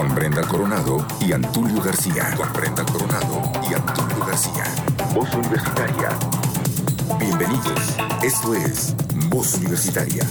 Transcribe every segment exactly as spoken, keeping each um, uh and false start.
Con Brenda Coronado y Antulio García. Con Brenda Coronado y Antulio García. Voz Universitaria. Bienvenidos. Esto es Voz Universitaria.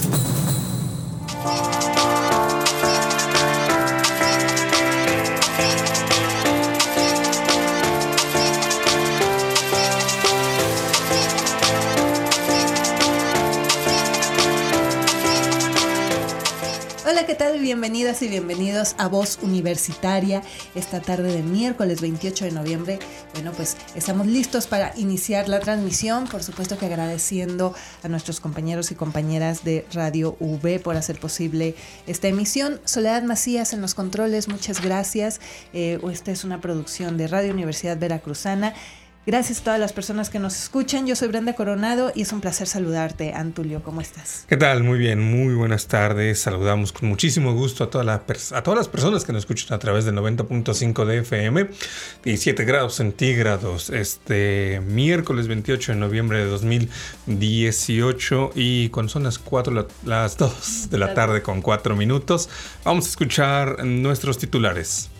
Hola, ¿qué tal? Bienvenidas y bienvenidos a Voz Universitaria esta tarde de miércoles veintiocho de noviembre. Bueno, pues estamos listos para iniciar la transmisión, por supuesto que agradeciendo a nuestros compañeros y compañeras de Radio U V por hacer posible esta emisión. Soledad Macías en los controles, muchas gracias. Eh, esta es una producción de Radio Universidad Veracruzana. Gracias a todas las personas que nos escuchan. Yo soy Brenda Coronado y es un placer saludarte. Antulio, ¿cómo estás? ¿Qué tal? Muy bien, muy buenas tardes. Saludamos con muchísimo gusto a, toda la pers- a todas las personas que nos escuchan a través del noventa punto cinco de F M, diecisiete grados centígrados, este miércoles veintiocho de noviembre de dos mil dieciocho, y cuando son las cuatro, la, las dos de la tarde con cuatro minutos, vamos a escuchar nuestros titulares.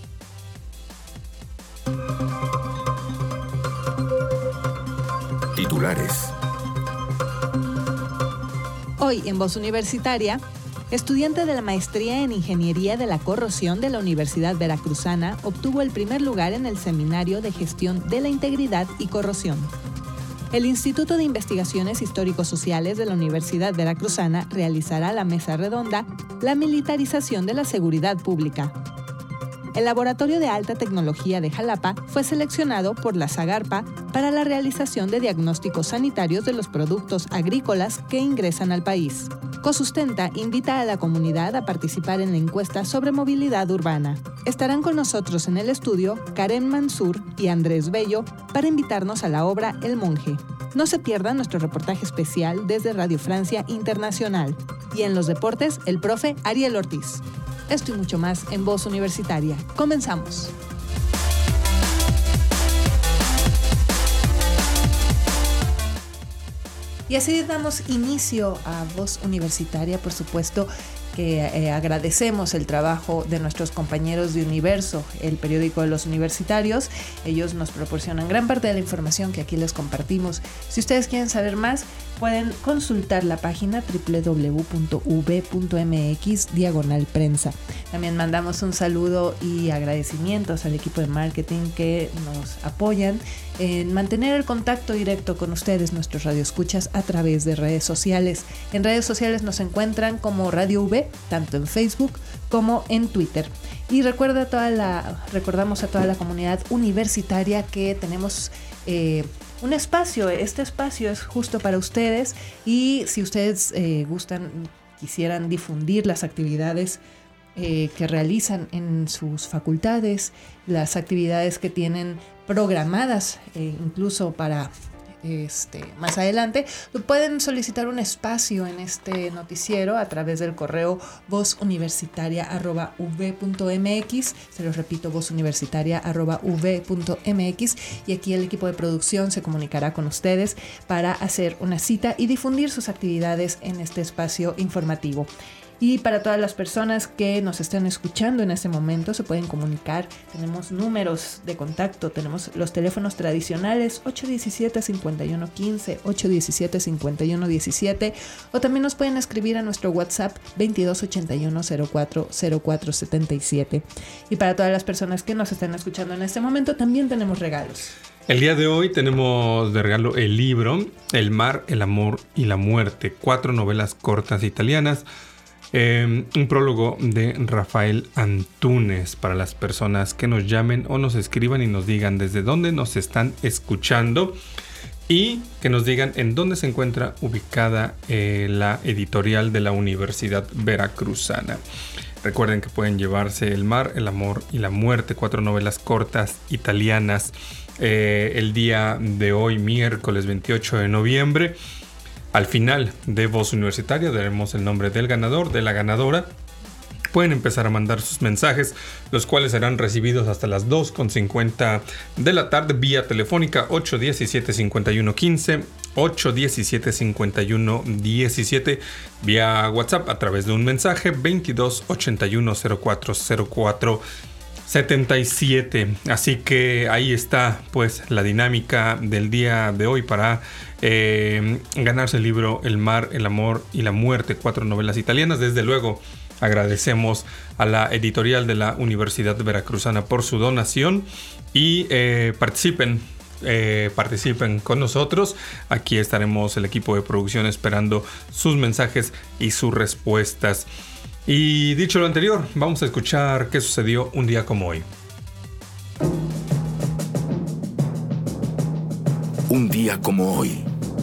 Titulares. Hoy en Voz Universitaria, estudiante de la maestría en Ingeniería de la Corrosión de la Universidad Veracruzana obtuvo el primer lugar en el Seminario de Gestión de la Integridad y Corrosión. El Instituto de Investigaciones Histórico-Sociales de la Universidad Veracruzana realizará la mesa redonda La militarización de la seguridad pública. El Laboratorio de Alta Tecnología de Jalapa fue seleccionado por la Zagarpa para la realización de diagnósticos sanitarios de los productos agrícolas que ingresan al país. Cosustenta invita a la comunidad a participar en la encuesta sobre movilidad urbana. Estarán con nosotros en el estudio Karen Mansur y Andrés Bello para invitarnos a la obra El Monje. No se pierdan nuestro reportaje especial desde Radio Francia Internacional. Y en los deportes, el profe Ariel Ortiz. Esto y mucho más en Voz Universitaria. Comenzamos. Y así damos inicio a Voz Universitaria, por supuesto que eh, agradecemos el trabajo de nuestros compañeros de Universo, el periódico de los universitarios. Ellos nos proporcionan gran parte de la información que aquí les compartimos. Si ustedes quieren saber más, pueden consultar la página doble u doble u doble u punto u v punto m x diagonal prensa. También mandamos un saludo y agradecimientos al equipo de marketing que nos apoyan en mantener el contacto directo con ustedes, nuestros radioescuchas, a través de redes sociales. En redes sociales nos encuentran como Radio U V, tanto en Facebook como en Twitter. Y recuerda toda la, recordamos a toda la comunidad universitaria que tenemos eh, un espacio. Este espacio es justo para ustedes, y si ustedes eh, gustan, quisieran difundir las actividades eh, que realizan en sus facultades, las actividades que tienen programadas eh, incluso para este más adelante, pueden solicitar un espacio en este noticiero a través del correo vozuniversitaria arroba u v punto m x. Se los repito, vozuniversitaria arroba u v punto m x, y aquí el equipo de producción se comunicará con ustedes para hacer una cita y difundir sus actividades en este espacio informativo. Y para todas las personas que nos están escuchando en este momento, se pueden comunicar. Tenemos números de contacto, tenemos los teléfonos tradicionales ocho uno siete, cinco uno uno cinco, ocho uno siete, cinco uno uno siete, o también nos pueden escribir a nuestro WhatsApp veintidós ochenta y uno cero cuatro cero cuatro setenta y siete. Y para todas las personas que nos están escuchando en este momento, también tenemos regalos. El día de hoy tenemos de regalo el libro El mar, el amor y la muerte, cuatro novelas cortas italianas. Eh, un prólogo de Rafael Antúnez, para las personas que nos llamen o nos escriban y nos digan desde dónde nos están escuchando, y que nos digan en dónde se encuentra ubicada eh, la editorial de la Universidad Veracruzana. Recuerden que pueden llevarse El mar, el amor y la muerte, cuatro novelas cortas italianas, eh, el día de hoy, miércoles veintiocho de noviembre. Al final de Voz Universitaria daremos el nombre del ganador, de la ganadora. Pueden empezar a mandar sus mensajes, los cuales serán recibidos hasta las dos con cincuenta de la tarde vía telefónica ocho uno siete, cinco uno uno cinco, ocho uno siete, cinco uno uno siete, vía WhatsApp a través de un mensaje veintidós ochenta y uno cero cuatro cero cuatro setenta y siete. Así que ahí está pues la dinámica del día de hoy para eh, ganarse el libro El mar, el amor y la muerte, cuatro novelas italianas. Desde luego agradecemos a la editorial de la Universidad Veracruzana por su donación y eh, participen Eh, participen con nosotros. Aquí estaremos el equipo de producción esperando sus mensajes y sus respuestas. Y dicho lo anterior, vamos a escuchar qué sucedió un día como hoy. Un día como hoy.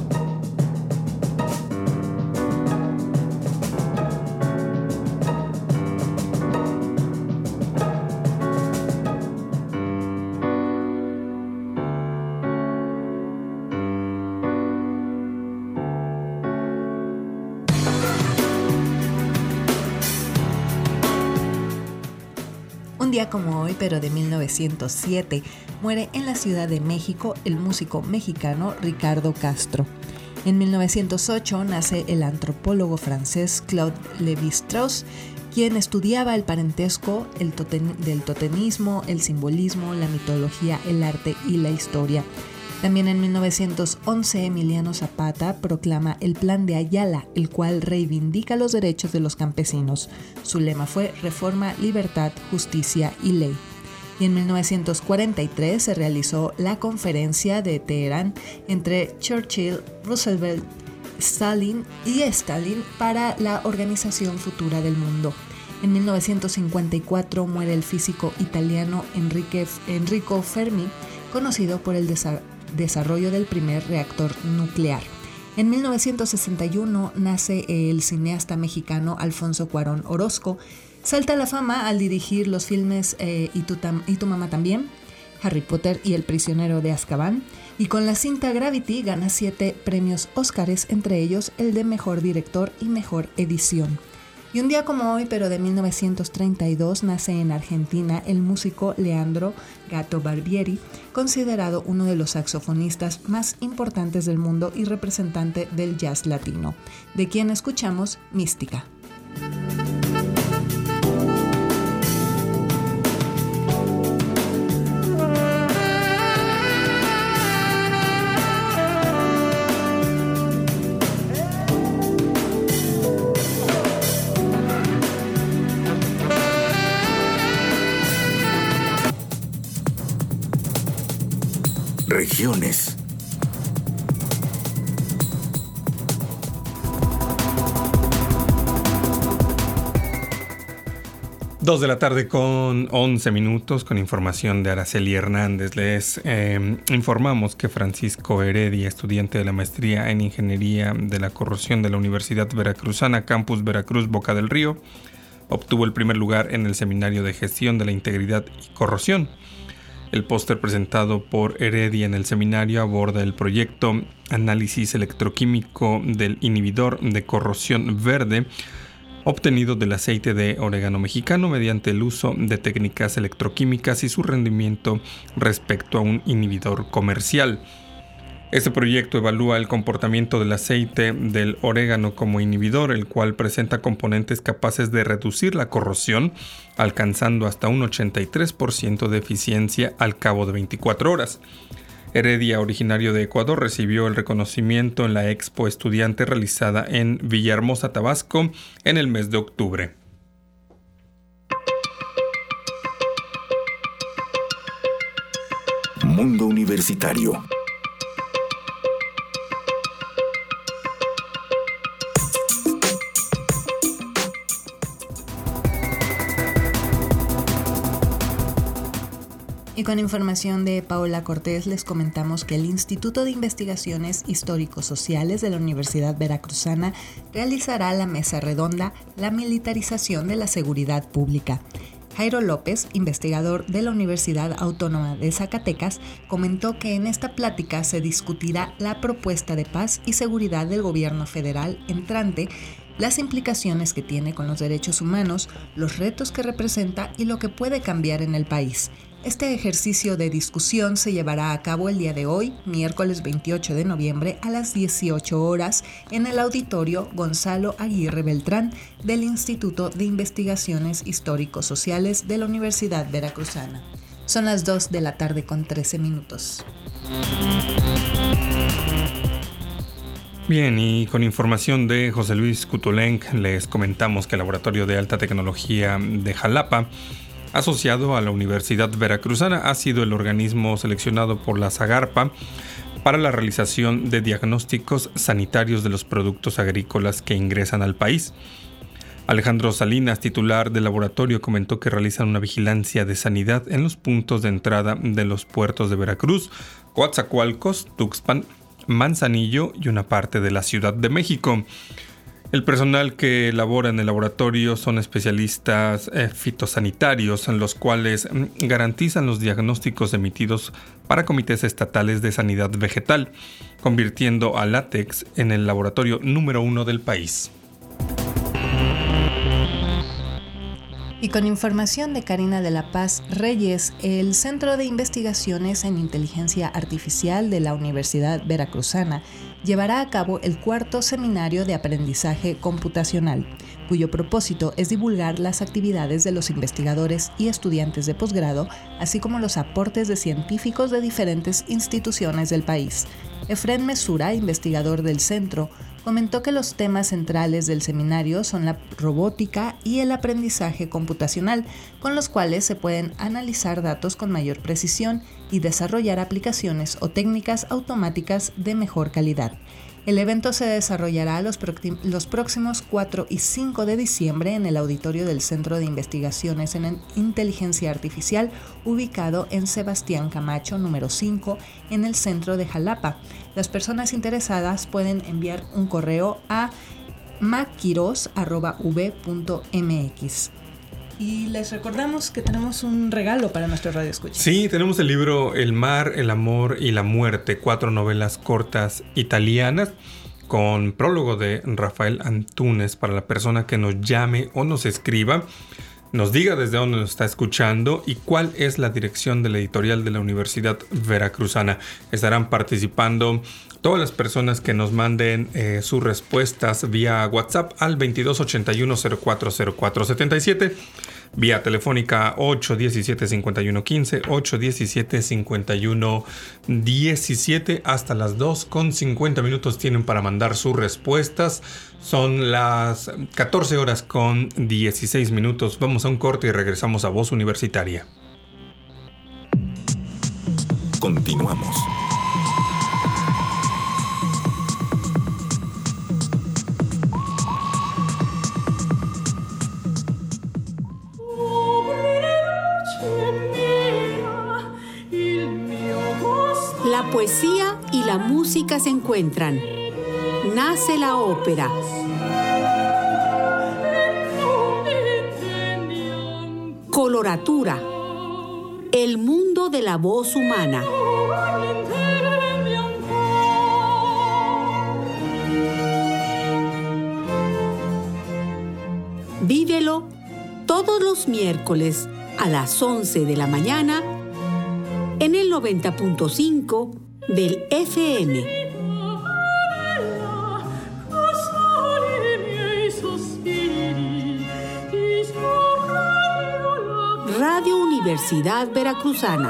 Un día como hoy, pero de mil novecientos siete, muere en la Ciudad de México el músico mexicano Ricardo Castro. En mil novecientos ocho nace el antropólogo francés Claude Lévi-Strauss, quien estudiaba el parentesco el totem- del totemismo, el simbolismo, la mitología, el arte y la historia. También en mil novecientos once, Emiliano Zapata proclama el Plan de Ayala, el cual reivindica los derechos de los campesinos. Su lema fue Reforma, Libertad, Justicia y Ley. Y en mil novecientos cuarenta y tres se realizó la Conferencia de Teherán entre Churchill, Roosevelt, Stalin y Stalin para la Organización Futura del Mundo. En mil novecientos cincuenta y cuatro muere el físico italiano Enrique, Enrico Fermi, conocido por el desarrollo desarrollo del primer reactor nuclear. En mil novecientos sesenta y uno nace el cineasta mexicano Alfonso Cuarón Orozco. Salta a la fama al dirigir los filmes eh, y, tu tam- y tu mamá también, Harry Potter y el prisionero de Azkaban, y con la cinta Gravity gana siete premios Óscares, entre ellos el de mejor director y mejor edición. Y un día como hoy, pero de mil novecientos treinta y dos, nace en Argentina el músico Leandro Gato Barbieri, considerado uno de los saxofonistas más importantes del mundo y representante del jazz latino, de quien escuchamos Mística. Regiones. Dos de la tarde con once minutos, con información de Araceli Hernández. Les eh, informamos que Francisco Heredia, estudiante de la maestría en Ingeniería de la Corrosión de la Universidad Veracruzana, Campus Veracruz, Boca del Río, obtuvo el primer lugar en el Seminario de Gestión de la Integridad y Corrosión. El póster presentado por Heredia en el seminario aborda el proyecto Análisis Electroquímico del Inhibidor de Corrosión Verde, obtenido del aceite de orégano mexicano mediante el uso de técnicas electroquímicas y su rendimiento respecto a un inhibidor comercial. Este proyecto evalúa el comportamiento del aceite del orégano como inhibidor, el cual presenta componentes capaces de reducir la corrosión, alcanzando hasta un ochenta y tres por ciento de eficiencia al cabo de veinticuatro horas. Heredia, originario de Ecuador, recibió el reconocimiento en la Expo Estudiante realizada en Villahermosa, Tabasco, en el mes de octubre. Mundo Universitario. Y con información de Paola Cortés les comentamos que el Instituto de Investigaciones Histórico-Sociales de la Universidad Veracruzana realizará la mesa redonda La militarización de la seguridad pública. Jairo López, investigador de la Universidad Autónoma de Zacatecas, comentó que en esta plática se discutirá la propuesta de paz y seguridad del gobierno federal entrante las implicaciones que tiene con los derechos humanos, los retos que representa y lo que puede cambiar en el país. Este ejercicio de discusión se llevará a cabo el día de hoy, miércoles veintiocho de noviembre, a las dieciocho horas, en el auditorio Gonzalo Aguirre Beltrán del Instituto de Investigaciones Histórico-Sociales de la Universidad Veracruzana. Son las dos de la tarde con trece minutos. Bien, y con información de José Luis Kutulenc, les comentamos que el Laboratorio de Alta Tecnología de Jalapa, asociado a la Universidad Veracruzana, ha sido el organismo seleccionado por la Zagarpa para la realización de diagnósticos sanitarios de los productos agrícolas que ingresan al país. Alejandro Salinas, titular del laboratorio, comentó que realizan una vigilancia de sanidad en los puntos de entrada de los puertos de Veracruz, Coatzacoalcos, Tuxpan, Manzanillo y una parte de la Ciudad de México. El personal que labora en el laboratorio son especialistas eh, fitosanitarios, en los cuales mm, garantizan los diagnósticos emitidos para comités estatales de sanidad vegetal, convirtiendo a Látex en el laboratorio número uno del país. Y con información de Karina de la Paz Reyes, el Centro de Investigaciones en Inteligencia Artificial de la Universidad Veracruzana llevará a cabo el cuarto seminario de aprendizaje computacional, cuyo propósito es divulgar las actividades de los investigadores y estudiantes de posgrado, así como los aportes de científicos de diferentes instituciones del país. Efrén Mesura, investigador del centro, comentó que los temas centrales del seminario son la robótica y el aprendizaje computacional, con los cuales se pueden analizar datos con mayor precisión y desarrollar aplicaciones o técnicas automáticas de mejor calidad. El evento se desarrollará los, pro- los próximos cuatro y cinco de diciembre en el auditorio del Centro de Investigaciones en Inteligencia Artificial, ubicado en Sebastián Camacho, número cinco, en el centro de Jalapa. Las personas interesadas pueden enviar un correo a maquiros arroba u v punto m x. Y les recordamos que tenemos un regalo para nuestros radioescuchas. Sí, tenemos el libro El mar, el amor y la muerte, cuatro novelas cortas italianas, con prólogo de Rafael Antúnez, para la persona que nos llame o nos escriba, nos diga desde dónde nos está escuchando y cuál es la dirección de la editorial de la Universidad Veracruzana. Estarán participando todas las personas que nos manden eh, sus respuestas vía WhatsApp al veintidós ochenta y uno cero cuatro cero cuatro setenta y siete, vía telefónica ocho diecisiete cincuenta y uno quince, ocho diecisiete cincuenta y uno diecisiete. Hasta las dos con cincuenta minutos tienen para mandar sus respuestas. Son las catorce horas con dieciséis minutos. Vamos a un corte y regresamos a Voz Universitaria. Continuamos. La poesía y la música se encuentran. Nace la ópera. Coloratura. El mundo de la voz humana. Vívelo todos los miércoles a las once de la mañana en el noventa punto cinco del F M. Radio Universidad Veracruzana.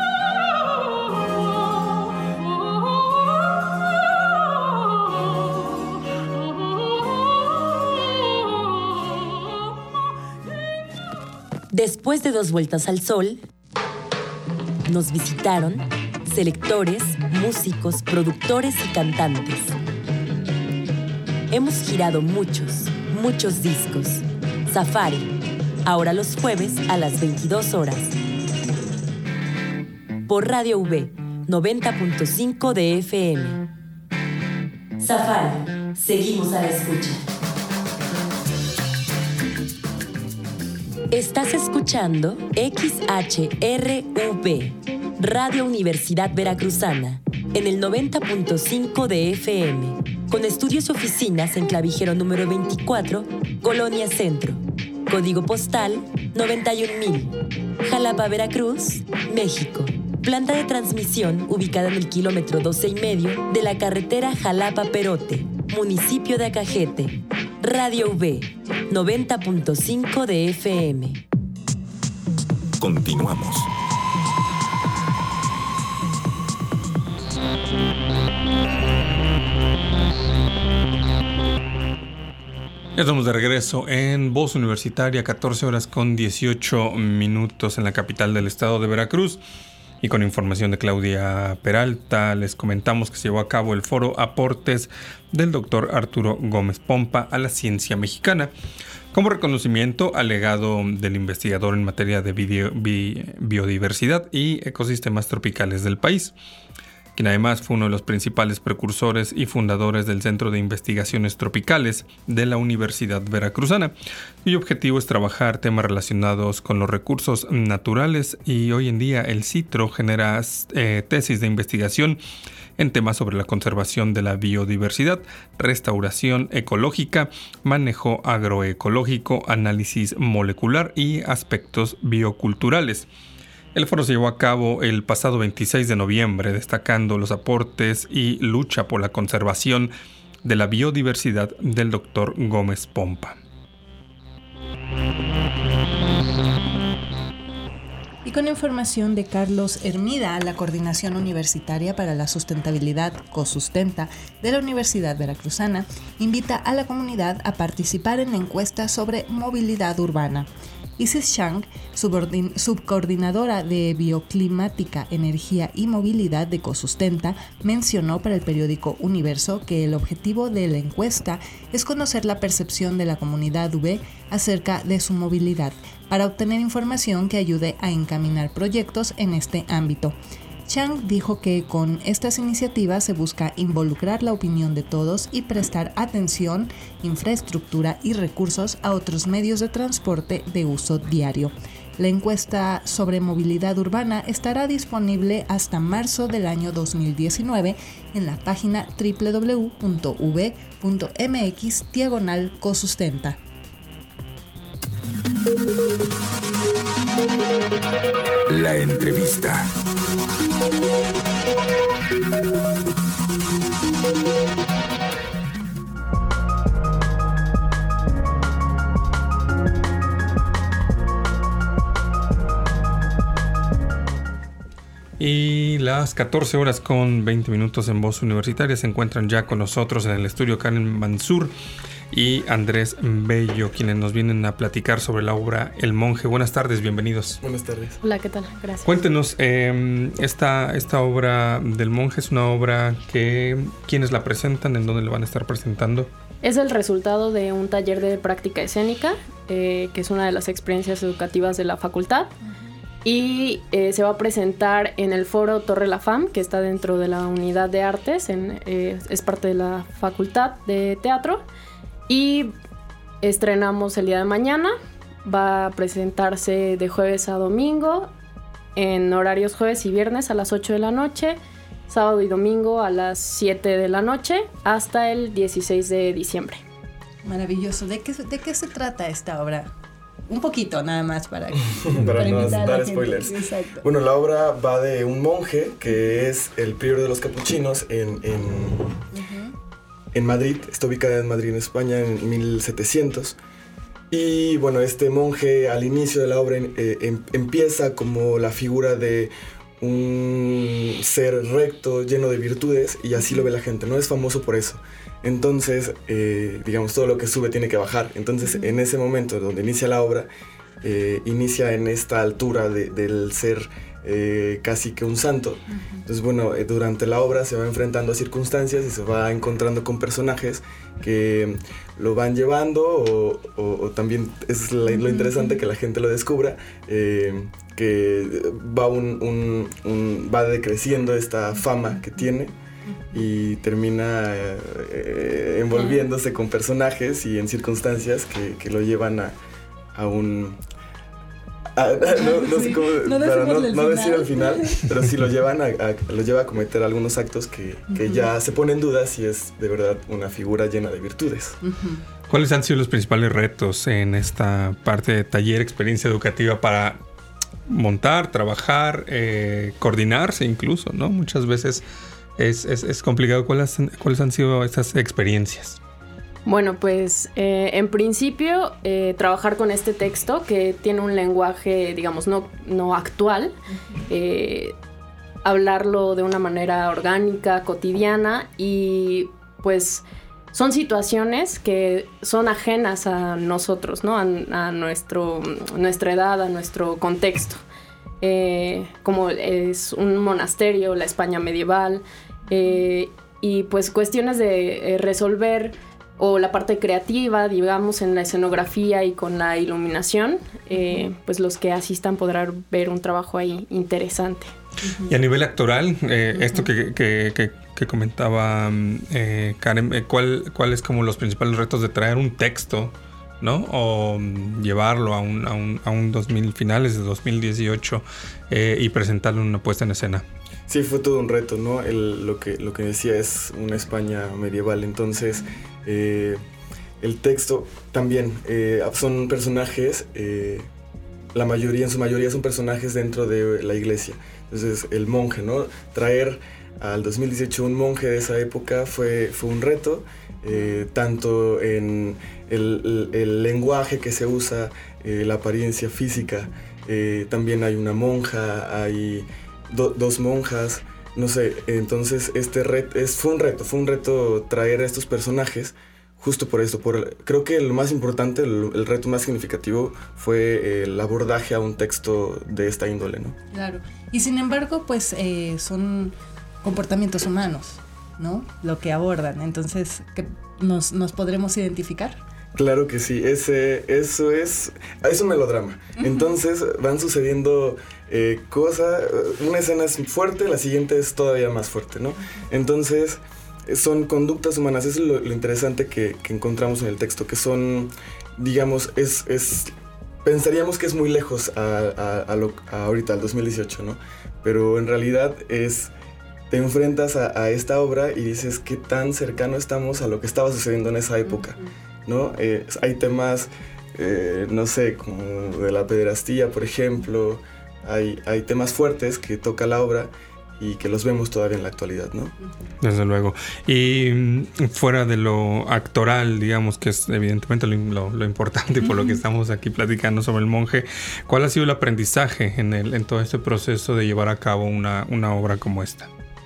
Después de dos vueltas al sol, nos visitaron selectores, músicos, productores y cantantes. Hemos girado muchos, muchos discos. Safari, ahora los jueves a las veintidós horas. Por Radio V, noventa punto cinco de F M. Safari, seguimos a la escucha. Estás escuchando X H R V, Radio Universidad Veracruzana, en el noventa punto cinco de F M. con estudios y oficinas en Clavijero número veinticuatro, Colonia Centro. Código postal noventa y un mil. Jalapa, Veracruz, México. Planta de transmisión ubicada en el kilómetro doce y medio de la carretera Jalapa-Perote, municipio de Acajete. Radio V, noventa punto cinco de F M. Continuamos. Ya estamos de regreso en Voz Universitaria, catorce horas con dieciocho minutos en la capital del estado de Veracruz. Y con información de Claudia Peralta, les comentamos que se llevó a cabo el foro Aportes del doctor Arturo Gómez Pompa a la ciencia mexicana, como reconocimiento al legado del investigador en materia de bio, bi, biodiversidad y ecosistemas tropicales del país, quien además fue uno de los principales precursores y fundadores del Centro de Investigaciones Tropicales de la Universidad Veracruzana, cuyo objetivo es trabajar temas relacionados con los recursos naturales, y hoy en día el CITRO genera eh, tesis de investigación en temas sobre la conservación de la biodiversidad, restauración ecológica, manejo agroecológico, análisis molecular y aspectos bioculturales. El foro se llevó a cabo el pasado veintiséis de noviembre, destacando los aportes y lucha por la conservación de la biodiversidad del doctor Gómez Pompa. Y con información de Carlos Hermida, la Coordinación Universitaria para la Sustentabilidad COSUSTENTA de la Universidad Veracruzana invita a la comunidad a participar en la encuesta sobre movilidad urbana. Isis Chang, subordin- subcoordinadora de Bioclimática, Energía y Movilidad de COSUSTENTA, mencionó para el periódico Universo que el objetivo de la encuesta es conocer la percepción de la comunidad U V acerca de su movilidad, para obtener información que ayude a encaminar proyectos en este ámbito. Chang dijo que con estas iniciativas se busca involucrar la opinión de todos y prestar atención, infraestructura y recursos a otros medios de transporte de uso diario. La encuesta sobre movilidad urbana estará disponible hasta marzo del año dos mil diecinueve en la página doble u doble u doble u punto u v punto m x diagonal cosustenta. La entrevista. Y las catorce horas con veinte minutos en Voz Universitaria se encuentran ya con nosotros en el estudio Karen Mansur y Andrés Bello, quienes nos vienen a platicar sobre la obra El Monje. Buenas tardes, bienvenidos. Buenas tardes. Hola, ¿qué tal? Gracias. Cuéntenos, eh, esta, esta obra del Monje es una obra que, ¿quiénes la presentan? ¿En dónde la van a estar presentando? Es el resultado de un taller de práctica escénica, eh, que es una de las experiencias educativas de la facultad. Y eh, se va a presentar en el foro Torre La Fam, que está dentro de la unidad de artes, en, eh, es parte de la facultad de teatro. Y estrenamos el día de mañana. Va a presentarse de jueves a domingo, en horarios jueves y viernes a las ocho de la noche, sábado y domingo a las siete de la noche, hasta el dieciséis de diciembre. Maravilloso. ¿De qué, de qué se trata esta obra? Un poquito nada más para, para, para no invitar a dar la gente. spoilers. Exacto. Bueno, la obra va de un monje que es el prior de los capuchinos en, en, uh-huh. en Madrid. Está ubicada en Madrid, en España, en mil setecientos. Y bueno, este monje al inicio de la obra eh, em, empieza como la figura de un ser recto, lleno de virtudes, y así lo ve la gente. No es famoso por eso. Entonces, eh, digamos, todo lo que sube tiene que bajar. Entonces, uh-huh. en ese momento donde inicia la obra, eh, inicia en esta altura de, del ser eh, casi que un santo. Uh-huh. Entonces, bueno, eh, durante la obra se va enfrentando a circunstancias y se va encontrando con personajes que lo van llevando o, o, o también es la, lo interesante que la gente lo descubra, eh, que va, un, un, un, va decreciendo esta fama que tiene y termina eh, envolviéndose con personajes y en circunstancias que, que lo llevan a, a un Ah, no, no sé Sí, cómo, no para no, decimos el no decir final. el final, pero sí lo llevan a, a- lo lleva a cometer algunos actos que, que Ujú. ya se pone en duda si es de verdad una figura llena de virtudes. Ujú. ¿Cuáles han sido los principales retos en esta parte de taller, experiencia educativa para montar, trabajar, eh, coordinarse incluso, ¿no? Muchas veces es, es, es complicado. ¿Cuáles, ¿Cuáles han sido estas experiencias? Bueno, pues eh, en principio eh, trabajar con este texto que tiene un lenguaje, digamos, no, no actual, eh, hablarlo de una manera orgánica, cotidiana y pues son situaciones que son ajenas a nosotros, ¿no? A, a nuestro, nuestra edad, a nuestro contexto. Eh, como es un monasterio, la España medieval, eh, y pues cuestiones de eh, resolver o la parte creativa, digamos, en la escenografía y con la iluminación, eh, pues los que asistan podrán ver un trabajo ahí interesante. Y a nivel actoral, eh, uh-huh. esto que, que, que, que comentaba eh, Karen, eh, ¿cuál, ¿cuál es como los principales retos de traer un texto, ¿no? O um, llevarlo a un, a, un, a un dos mil finales de dos mil dieciocho eh, y presentarlo en una puesta en escena? Sí, fue todo un reto, ¿no? El, lo, que, lo que decía es una España medieval, entonces eh, el texto también eh, son personajes, eh, la mayoría, en su mayoría son personajes dentro de la iglesia. Entonces el monje, ¿no? Traer al dos mil dieciocho un monje de esa época fue, fue un reto, eh, tanto en el, el, el lenguaje que se usa, eh, la apariencia física, eh, también hay una monja, hay do, dos monjas, no sé, entonces este reto, es, fue un reto, fue un reto traer a estos personajes. Justo por esto, por, creo que lo más importante, el, el reto más significativo fue el abordaje a un texto de esta índole, ¿no? Claro. Y sin embargo, pues eh, son comportamientos humanos, ¿no? Lo que abordan. Entonces, ¿qué, nos, ¿nos podremos identificar? Claro que sí. Ese, eso es, es un melodrama. Uh-huh. Entonces van sucediendo eh, cosas. Una escena es fuerte, la siguiente es todavía más fuerte, ¿no? Entonces son conductas humanas, eso es lo, lo interesante que, que encontramos en el texto, que son, digamos, es, es pensaríamos que es muy lejos a, a, a, lo, a ahorita, al dos mil dieciocho, ¿no? Pero en realidad es, te enfrentas a, a esta obra y dices qué tan cercano estamos a lo que estaba sucediendo en esa época, ¿no? Eh, hay temas, eh, no sé, como de la pederastía, por ejemplo, hay, hay temas fuertes que toca la obra y que los vemos todavía en la actualidad, ¿no? Desde luego. Y fuera de lo actoral, digamos, que es evidentemente lo, lo, lo importante y por lo que estamos aquí platicando sobre el monje, ¿cuál ha sido el aprendizaje en, el, en todo este proceso de llevar a cabo una, una obra como esta?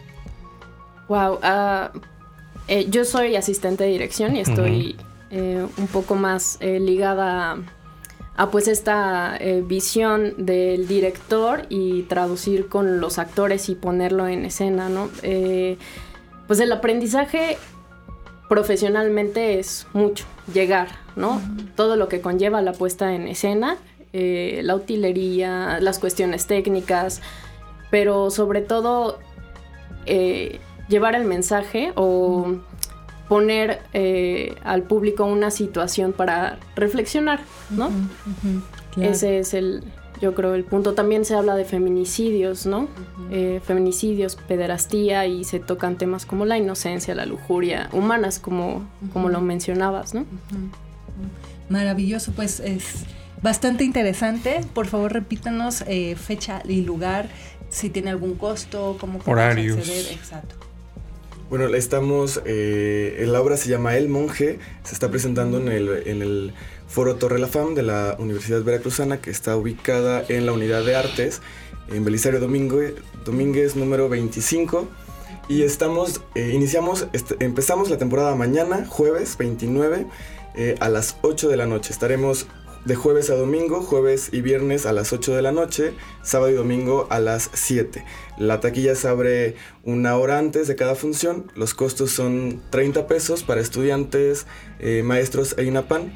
Wow, uh, eh, yo soy asistente de dirección y estoy uh-huh. eh, un poco más eh, ligada a... a pues esta eh, visión del director y traducir con los actores y ponerlo en escena, ¿no? Eh, pues el aprendizaje profesionalmente es mucho, llegar, ¿no? Uh-huh. Todo lo que conlleva la puesta en escena, eh, la utilería, las cuestiones técnicas, pero sobre todo eh, llevar el mensaje o... Uh-huh. poner eh, al público una situación para reflexionar, ¿no? Uh-huh, uh-huh, claro. Ese es el, yo creo, el punto. También se habla de feminicidios, ¿no? Uh-huh. Eh, feminicidios, pederastía, y se tocan temas como la inocencia, la lujuria, humanas, como, uh-huh. como lo mencionabas, ¿no? Uh-huh. Maravilloso, pues es bastante interesante. Por favor, repítanos eh, fecha y lugar, si tiene algún costo, cómo podemos horarios. Acceder. Exacto. Bueno, estamos, eh, la obra se llama El Monje, se está presentando en el, en el Foro Torre La Fam de la Universidad Veracruzana, que está ubicada en la Unidad de Artes, en Belisario Domínguez, Domínguez número veinticinco, y estamos, eh, iniciamos, est- empezamos la temporada mañana, jueves veintinueve, eh, a las ocho de la noche. Estaremos de jueves a domingo, jueves y viernes a las ocho de la noche, sábado y domingo a las siete. La taquilla se abre una hora antes de cada función. Los costos son treinta pesos para estudiantes, eh, maestros e INAPAN,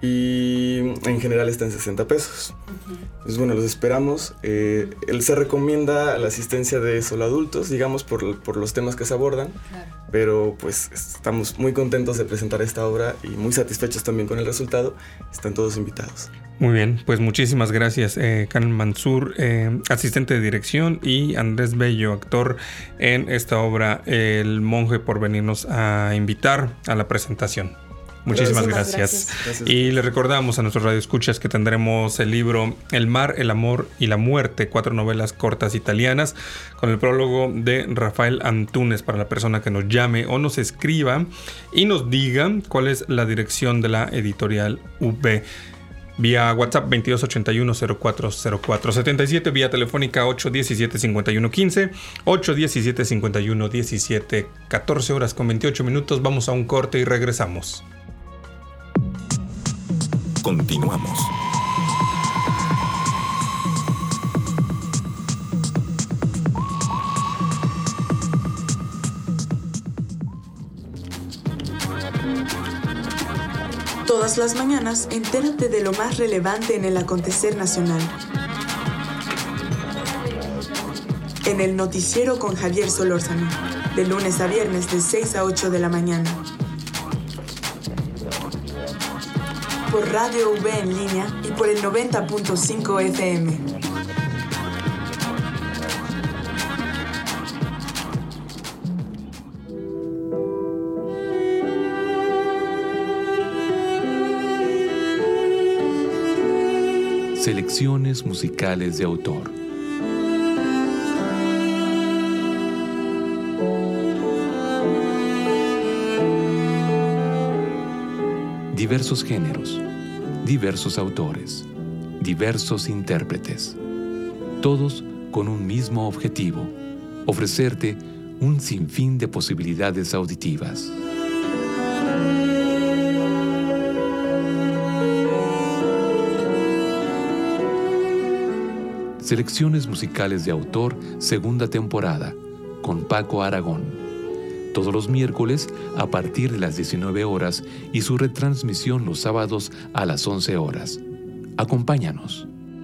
y en general está en sesenta pesos. Uh-huh. Pues bueno, los esperamos. Eh, él se recomienda la asistencia de solo adultos, digamos, por, por los temas que se abordan. Claro. Pero pues estamos muy contentos de presentar esta obra y muy satisfechos también con el resultado. Están todos invitados. Muy bien, pues muchísimas gracias, eh, Karen Mansur, eh, asistente de dirección, y Andrés Bello, actor en esta obra El Monje, por venirnos a invitar a la presentación. Muchísimas gracias. Gracias. gracias. Y le recordamos a nuestros radioescuchas que tendremos el libro El mar, el amor y la muerte, cuatro novelas cortas italianas, con el prólogo de Rafael Antúnez, para la persona que nos llame o nos escriba y nos diga cuál es la dirección de la editorial U B. Vía WhatsApp veintidós ochenta y uno cero cuatro cero cuatro setenta y siete, vía telefónica ocho diecisiete cincuenta y uno quince, ocho diecisiete cincuenta y uno diecisiete, catorce horas con veintiocho minutos. Vamos a un corte y regresamos. Continuamos. Todas las mañanas, entérate de lo más relevante en el acontecer nacional. En el Noticiero con Javier Solórzano, de lunes a viernes de seis a ocho de la mañana. Por Radio U B en línea y por el noventa punto cinco F M. Selecciones musicales de autor. Diversos géneros, diversos autores, diversos intérpretes, todos con un mismo objetivo: ofrecerte un sinfín de posibilidades auditivas. Selecciones musicales de autor, segunda temporada, con Paco Aragón. Todos los miércoles a partir de las diecinueve horas y su retransmisión los sábados a las once horas. Acompáñanos.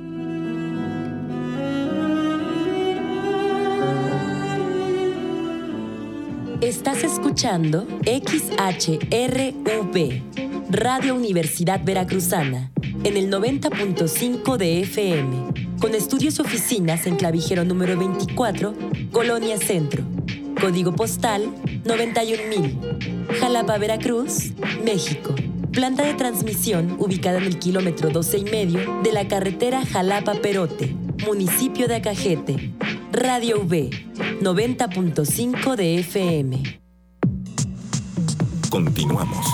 Estás escuchando X H R U B, Radio Universidad Veracruzana, en el noventa punto cinco de F M, con estudios y oficinas en Clavijero número veinticuatro, Colonia Centro. Código postal noventa y un mil. Jalapa, Veracruz, México. Planta de transmisión ubicada en el kilómetro doce y medio de la carretera Jalapa-Perote, municipio de Acajete. Radio U B, noventa punto cinco de F M. Continuamos.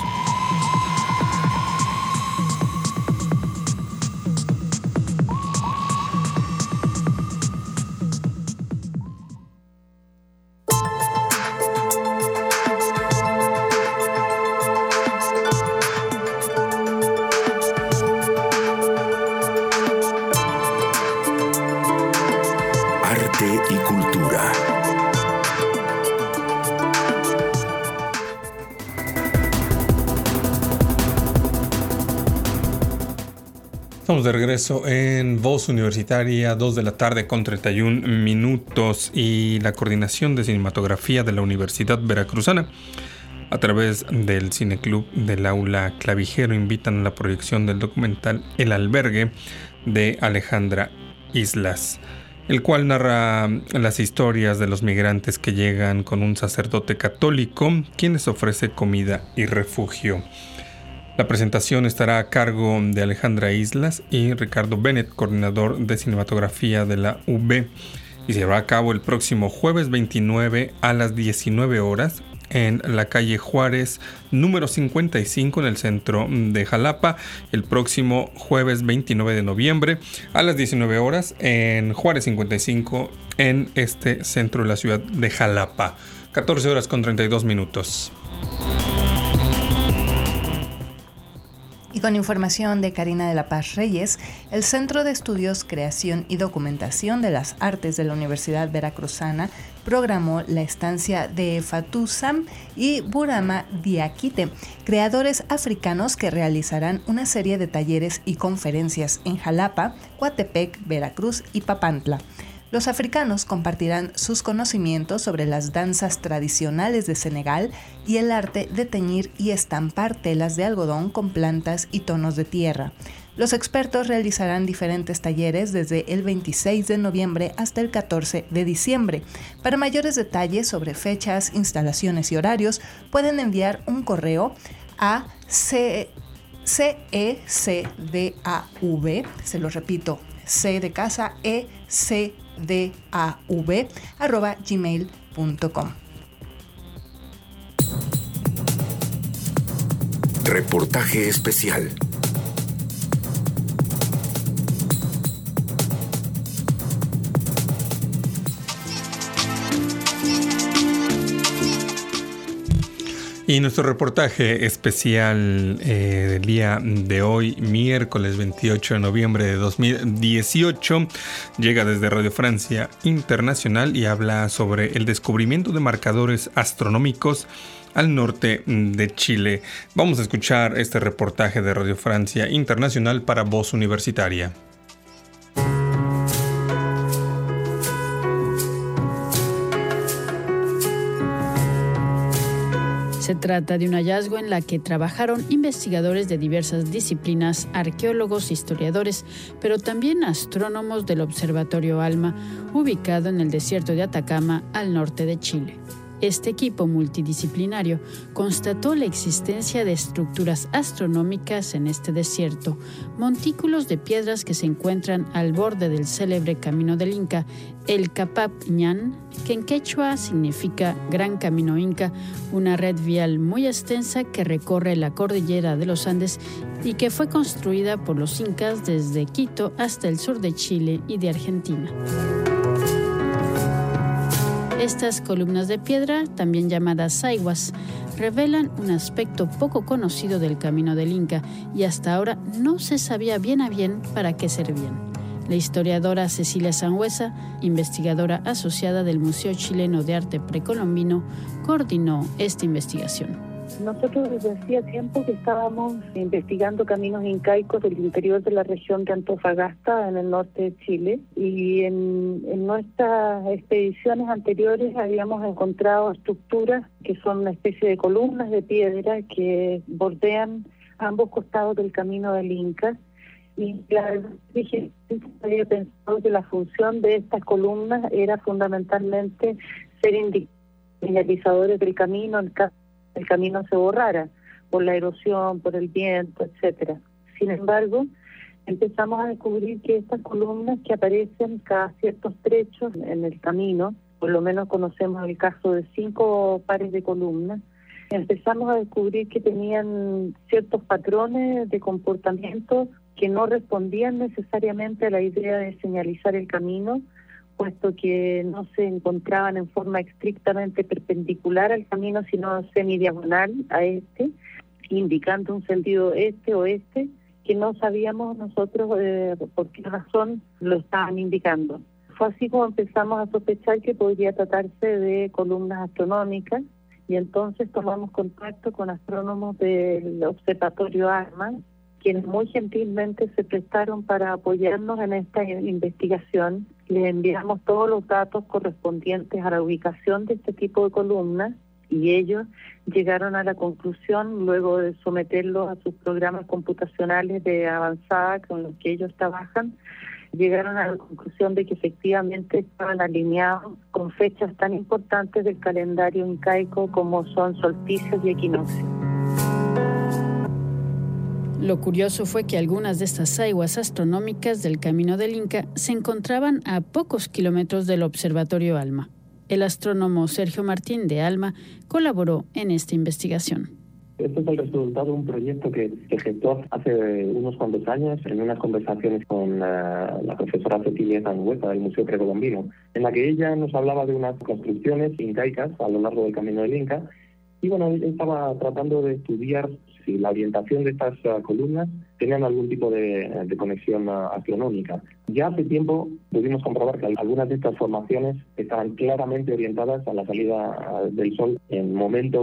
Estamos de regreso en Voz Universitaria, dos de la tarde con treinta y un minutos, y la Coordinación de Cinematografía de la Universidad Veracruzana, a través del Cineclub del Aula Clavijero, invitan a la proyección del documental El Albergue de Alejandra Islas, el cual narra las historias de los migrantes que llegan con un sacerdote católico, quien les ofrece comida y refugio. La presentación estará a cargo de Alejandra Islas y Ricardo Bennett, coordinador de cinematografía de la U B, y se llevará a cabo el próximo jueves veintinueve a las diecinueve horas en la calle Juárez número cincuenta y cinco en el centro de Jalapa. El próximo jueves veintinueve de noviembre a las diecinueve horas en Juárez cincuenta y cinco en este centro de la ciudad de Jalapa. catorce horas con treinta y dos minutos. Y con información de Karina de la Paz Reyes, el Centro de Estudios, Creación y Documentación de las Artes de la Universidad Veracruzana programó la estancia de Fatou Sam y Burama Diakite, creadores africanos que realizarán una serie de talleres y conferencias en Jalapa, Coatepec, Veracruz y Papantla. Los africanos compartirán sus conocimientos sobre las danzas tradicionales de Senegal y el arte de teñir y estampar telas de algodón con plantas y tonos de tierra. Los expertos realizarán diferentes talleres desde el veintiséis de noviembre hasta el catorce de diciembre. Para mayores detalles sobre fechas, instalaciones y horarios, pueden enviar un correo a C E C D A V, se lo repito, C de casa, E C D A V, arroba gmail punto com. Reportaje especial. Y nuestro reportaje especial eh, del día de hoy, miércoles veintiocho de noviembre de dos mil dieciocho, llega desde Radio Francia Internacional y habla sobre el descubrimiento de marcadores astronómicos al norte de Chile. Vamos a escuchar este reportaje de Radio Francia Internacional para Voz Universitaria. Se trata de un hallazgo en la que trabajaron investigadores de diversas disciplinas, arqueólogos, historiadores, pero también astrónomos del Observatorio ALMA, ubicado en el desierto de Atacama, al norte de Chile. Este equipo multidisciplinario constató la existencia de estructuras astronómicas en este desierto, montículos de piedras que se encuentran al borde del célebre Camino del Inca, el Capac Ñan, que en quechua significa Gran Camino Inca, una red vial muy extensa que recorre la cordillera de los Andes y que fue construida por los incas desde Quito hasta el sur de Chile y de Argentina. Estas columnas de piedra, también llamadas saiguas, revelan un aspecto poco conocido del Camino del Inca y hasta ahora no se sabía bien a bien para qué servían. La historiadora Cecilia Sangüesa, investigadora asociada del Museo Chileno de Arte Precolombino, coordinó esta investigación. Nosotros desde hacía tiempo que estábamos investigando caminos incaicos del interior de la región de Antofagasta, en el norte de Chile, y en, en nuestras expediciones anteriores habíamos encontrado estructuras que son una especie de columnas de piedra que bordean ambos costados del camino del Inca. Y la dije, había pensado que la función de estas columnas era fundamentalmente ser señalizadores del camino en caso el camino se borrara por la erosión, por el viento, etcétera. Sin embargo, empezamos a descubrir que estas columnas que aparecen cada ciertos trechos en el camino, por lo menos conocemos el caso de cinco pares de columnas, empezamos a descubrir que tenían ciertos patrones de comportamiento que no respondían necesariamente a la idea de señalizar el camino, puesto que no se encontraban en forma estrictamente perpendicular al camino, sino semidiagonal a este, indicando un sentido este-oeste, que no sabíamos nosotros eh, por qué razón lo estaban indicando. Fue así como empezamos a sospechar que podría tratarse de columnas astronómicas, y entonces tomamos contacto con astrónomos del Observatorio ALMA, quienes muy gentilmente se prestaron para apoyarnos en esta investigación. Les enviamos todos los datos correspondientes a la ubicación de este tipo de columnas y ellos llegaron a la conclusión, luego de someterlos a sus programas computacionales de avanzada con los que ellos trabajan, llegaron a la conclusión de que efectivamente estaban alineados con fechas tan importantes del calendario incaico como son solsticios y equinoccios. Lo curioso fue que algunas de estas saiguas astronómicas del Camino del Inca se encontraban a pocos kilómetros del Observatorio ALMA. El astrónomo Sergio Martín de ALMA colaboró en esta investigación. Esto es el resultado de un proyecto que se gestó hace unos cuantos años en unas conversaciones con la, la profesora Cecilia Sangüesa del Museo Precolombino, en la que ella nos hablaba de unas construcciones incaicas a lo largo del Camino del Inca. Y bueno, ella estaba tratando de estudiar si la orientación de estas uh, columnas tenían algún tipo de, de conexión uh, astronómica. Ya hace tiempo pudimos comprobar que algunas de estas formaciones estaban claramente orientadas a la salida uh, del Sol en momentos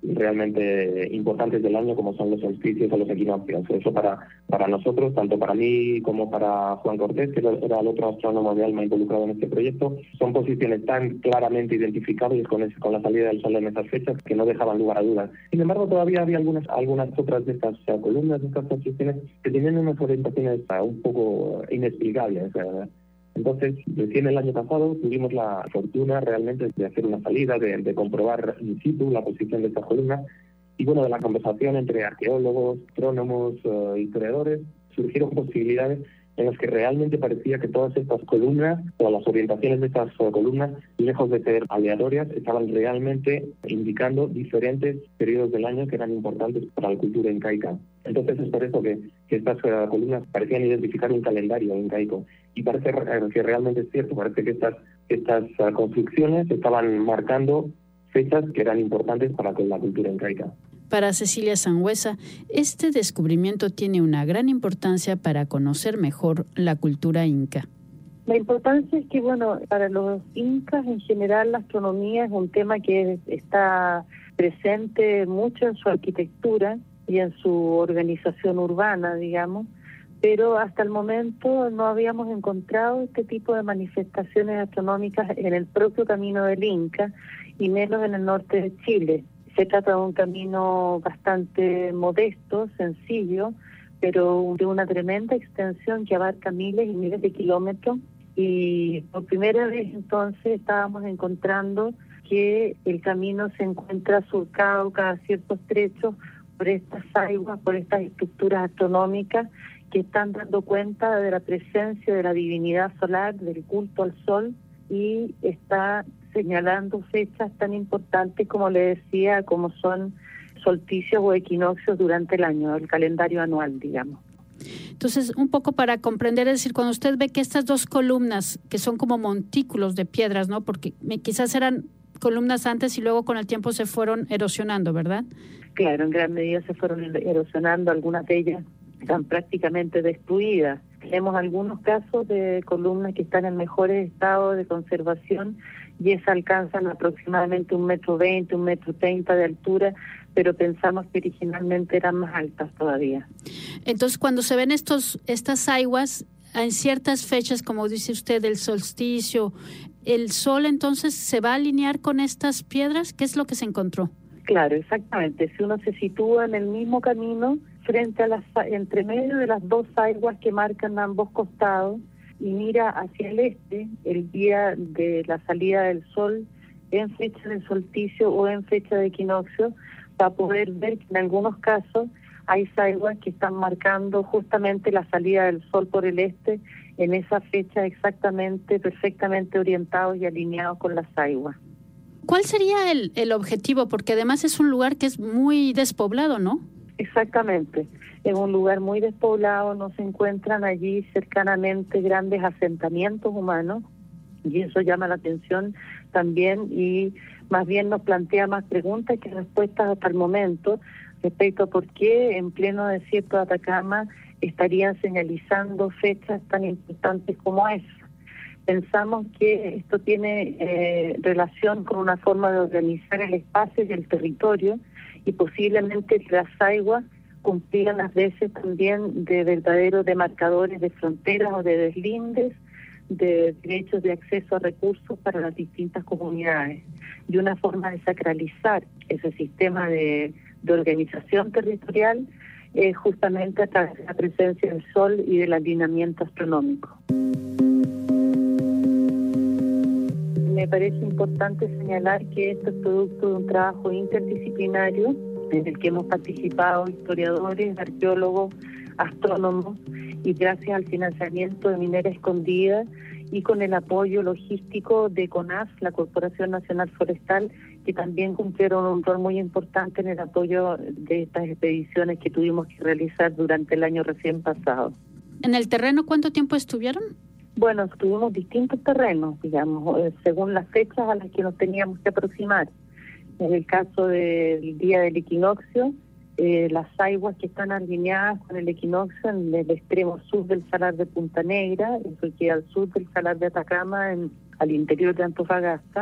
realmente importantes del año, como son los solsticios o los equinoccios. Eso para, para nosotros, tanto para mí como para Juan Cortés, que era el otro astrónomo de ALMA involucrado en este proyecto, son posiciones tan claramente identificables con, ese, con la salida del Sol en esas fechas que no dejaban lugar a dudas. Sin embargo, todavía había algunas, algunas otras de estas o sea, columnas, de estas construcciones, que tenían unas orientaciones uh, un poco inexplicables. O sea, entonces, recién el año pasado tuvimos la fortuna realmente de hacer una salida, de, de comprobar in situ la posición de estas columnas. Y bueno, de la conversación entre arqueólogos, astrónomos, uh, historiadores, surgieron posibilidades en las que realmente parecía que todas estas columnas, o las orientaciones de estas uh, columnas, lejos de ser aleatorias, estaban realmente indicando diferentes periodos del año que eran importantes para la cultura incaica. Entonces es por eso que, que estas uh, columnas parecían identificar un calendario incaico. Y parece uh, que realmente es cierto, parece que estas, estas uh, construcciones estaban marcando fechas que eran importantes para la cultura incaica. Para Cecilia Sangüesa, este descubrimiento tiene una gran importancia para conocer mejor la cultura inca. La importancia es que, bueno, para los incas en general la astronomía es un tema que está presente mucho en su arquitectura y en su organización urbana, digamos, pero hasta el momento no habíamos encontrado este tipo de manifestaciones astronómicas en el propio camino del Inca y menos en el norte de Chile. Se trata de un camino bastante modesto, sencillo, pero de una tremenda extensión que abarca miles y miles de kilómetros. Y por primera vez entonces estábamos encontrando que el camino se encuentra surcado cada ciertos trechos por estas aguas, por estas estructuras astronómicas que están dando cuenta de la presencia de la divinidad solar, del culto al sol, y está señalando fechas tan importantes como le decía, como son solsticios o equinoccios durante el año, el calendario anual, digamos. Entonces, un poco para comprender, es decir, cuando usted ve que estas dos columnas, que son como montículos de piedras, ¿no? Porque quizás eran columnas antes y luego con el tiempo se fueron erosionando, ¿verdad? Claro, en gran medida se fueron erosionando, algunas de ellas están prácticamente destruidas. Tenemos algunos casos de columnas que están en mejores estados de conservación y esas alcanzan aproximadamente un metro veinte, un metro treinta de altura, pero pensamos que originalmente eran más altas todavía. Entonces, cuando se ven estos estas aguas en ciertas fechas, como dice usted, el solsticio, ¿el sol entonces se va a alinear con estas piedras? ¿Qué es lo que se encontró? Claro, exactamente. Si uno se sitúa en el mismo camino, frente a las, entre medio de las dos aguas que marcan ambos costados, y mira hacia el este, el día de la salida del sol, en fecha de solsticio o en fecha de equinoccio, va a poder ver que en algunos casos hay aguas que están marcando justamente la salida del sol por el este, en esa fecha exactamente, perfectamente orientados y alineados con las aguas. ¿Cuál sería el, el objetivo? Porque además es un lugar que es muy despoblado, ¿no? Exactamente. Es un lugar muy despoblado, no se encuentran allí cercanamente grandes asentamientos humanos y eso llama la atención también y más bien nos plantea más preguntas que respuestas hasta el momento respecto a por qué en pleno desierto de Atacama estarían señalizando fechas tan importantes como esa. Pensamos que esto tiene eh, relación con una forma de organizar el espacio y el territorio y posiblemente las aguas cumplían las veces también de verdaderos demarcadores de fronteras o de deslindes de derechos de acceso a recursos para las distintas comunidades y una forma de sacralizar ese sistema de, de organización territorial eh, justamente a través de la presencia del sol y del alineamiento astronómico. Me parece importante señalar que esto es producto de un trabajo interdisciplinario en el que hemos participado historiadores, arqueólogos, astrónomos y gracias al financiamiento de Minera Escondida y con el apoyo logístico de CONAF, la Corporación Nacional Forestal, que también cumplieron un rol muy importante en el apoyo de estas expediciones que tuvimos que realizar durante el año recién pasado. ¿En el terreno cuánto tiempo estuvieron? Bueno, tuvimos distintos terrenos, digamos, según las fechas a las que nos teníamos que aproximar. En el caso del día del equinoccio, eh, las aguas que están alineadas con el equinoccio en el extremo sur del Salar de Punta Negra, eso queda al sur del Salar de Atacama, en, al interior de Antofagasta,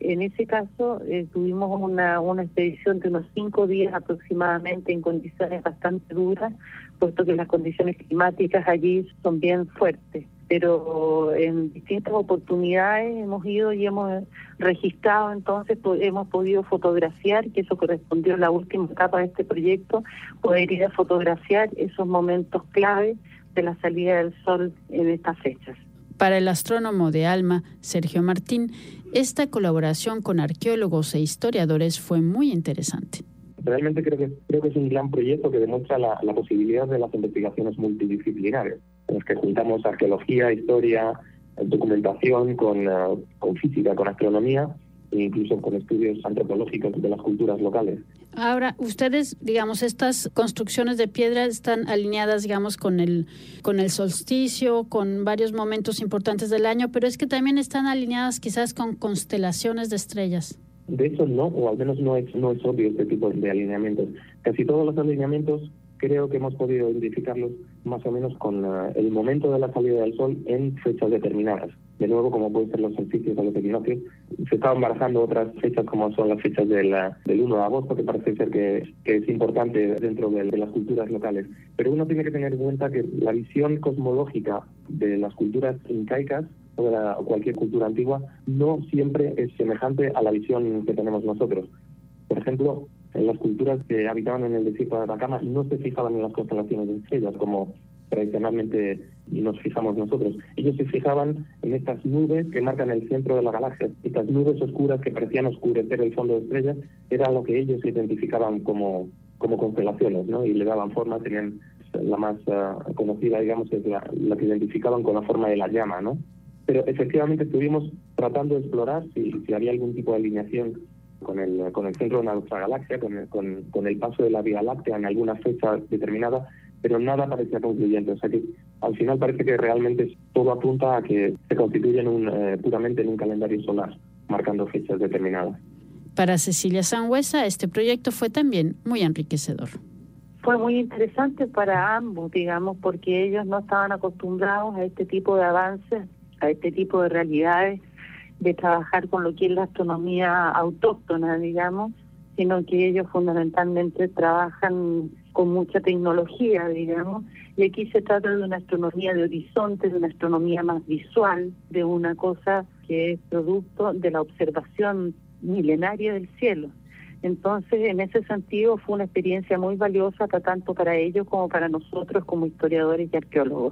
en ese caso eh, tuvimos una, una expedición de unos cinco días aproximadamente en condiciones bastante duras, puesto que las condiciones climáticas allí son bien fuertes. Pero en distintas oportunidades hemos ido y hemos registrado, entonces po- hemos podido fotografiar, que eso correspondió a la última etapa de este proyecto, poder ir a fotografiar esos momentos clave de la salida del sol en estas fechas. Para el astrónomo de ALMA, Sergio Martín, esta colaboración con arqueólogos e historiadores fue muy interesante. Realmente creo que creo que es un gran proyecto que demuestra la, la posibilidad de las investigaciones multidisciplinares, en las que juntamos arqueología, historia, documentación con, uh, con física, con astronomía e incluso con estudios antropológicos de las culturas locales. Ahora, ustedes, digamos, estas construcciones de piedra están alineadas, digamos, con el con el solsticio, con varios momentos importantes del año, pero es que también están alineadas quizás con constelaciones de estrellas. De hecho, no, o al menos no es, no es obvio este tipo de alineamientos. Casi todos los alineamientos creo que hemos podido identificarlos más o menos con uh, el momento de la salida del sol en fechas determinadas. De nuevo, como pueden ser los solsticios o los equinoccios, se estaban barajando otras fechas como son las fechas de la, del uno de agosto, que parece ser que, que es importante dentro de, de las culturas locales. Pero uno tiene que tener en cuenta que la visión cosmológica de las culturas incaicas o de la, o cualquier cultura antigua no siempre es semejante a la visión que tenemos nosotros. Por ejemplo, en las culturas que habitaban en el desierto de Atacama no se fijaban en las constelaciones de estrellas como tradicionalmente nos fijamos nosotros. Ellos se fijaban en estas nubes que marcan el centro de la galaxia. Estas nubes oscuras que parecían oscurecer el fondo de estrellas era lo que ellos identificaban como, como constelaciones, ¿no? Y le daban forma, tenían la más uh, conocida, digamos, es la, la que identificaban con la forma de la llama, ¿no? Pero efectivamente estuvimos tratando de explorar si, si había algún tipo de alineación con el, con el centro de nuestra galaxia, con el, con, con el paso de la Vía Láctea en alguna fecha determinada, pero nada parecía concluyente. O sea que al final parece que realmente todo apunta a que se constituyen un, eh, puramente en un calendario solar, marcando fechas determinadas. Para Cecilia Sangüesa, este proyecto fue también muy enriquecedor. Fue muy interesante para ambos, digamos, porque ellos no estaban acostumbrados a este tipo de avances, a este tipo de realidades, de trabajar con lo que es la astronomía autóctona, digamos, sino que ellos fundamentalmente trabajan con mucha tecnología, digamos, y aquí se trata de una astronomía de horizonte, de una astronomía más visual, de una cosa que es producto de la observación milenaria del cielo. Entonces, en ese sentido, fue una experiencia muy valiosa tanto para ellos como para nosotros como historiadores y arqueólogos.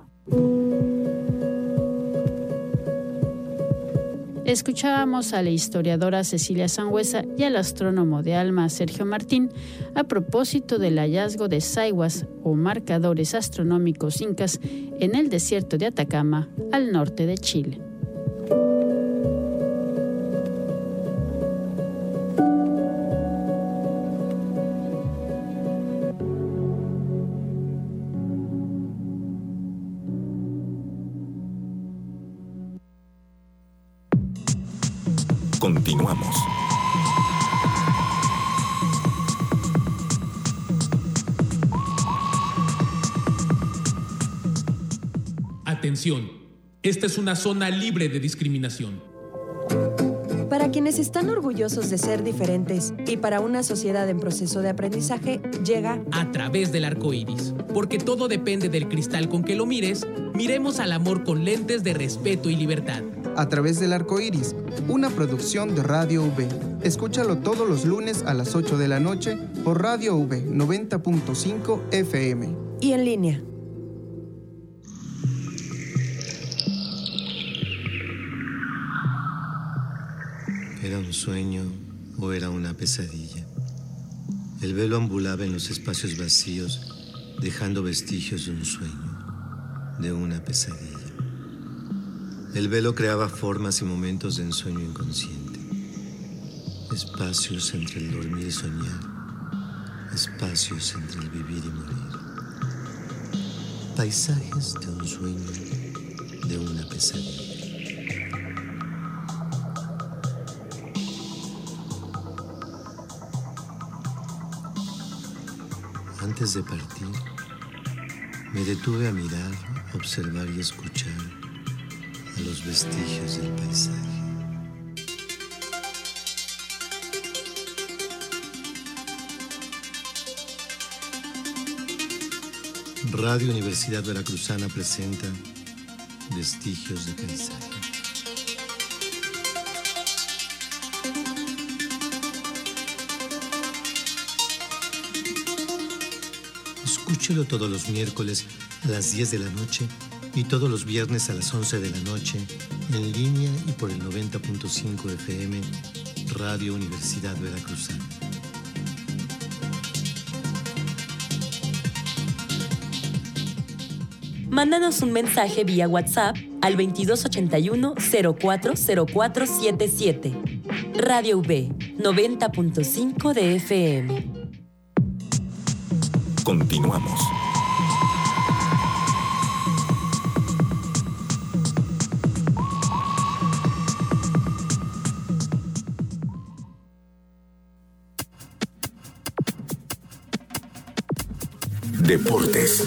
Escuchábamos a la historiadora Cecilia Sangüesa y al astrónomo de ALMA Sergio Martín a propósito del hallazgo de saihuas o marcadores astronómicos incas en el desierto de Atacama, al norte de Chile. Continuamos. Atención, esta es una zona libre de discriminación. Para quienes están orgullosos de ser diferentes y para una sociedad en proceso de aprendizaje, llega A través del arco iris. Porque todo depende del cristal con que lo mires, miremos al amor con lentes de respeto y libertad. A través del arco iris, una producción de Radio V. Escúchalo todos los lunes a las ocho de la noche por Radio V noventa punto cinco F M. Y en línea. ¿Era un sueño o era una pesadilla? El velo ambulaba en los espacios vacíos, dejando vestigios de un sueño, de una pesadilla. El velo creaba formas y momentos de ensueño inconsciente. Espacios entre el dormir y soñar. Espacios entre el vivir y morir. Paisajes de un sueño, de una pesadilla. Antes de partir, me detuve a mirar, observar y escuchar a los vestigios del paisaje. Radio Universidad Veracruzana presenta Vestigios de Paisaje. Escúchelo todos los miércoles a las diez de la noche y todos los viernes a las once de la noche en línea y por el noventa punto cinco F M Radio Universidad Veracruzana. Mándanos un mensaje vía WhatsApp al veintidós ochenta y uno cero cuatro cero cuatro siete siete. Radio V, noventa punto cinco de F M. Continuamos. Deportes.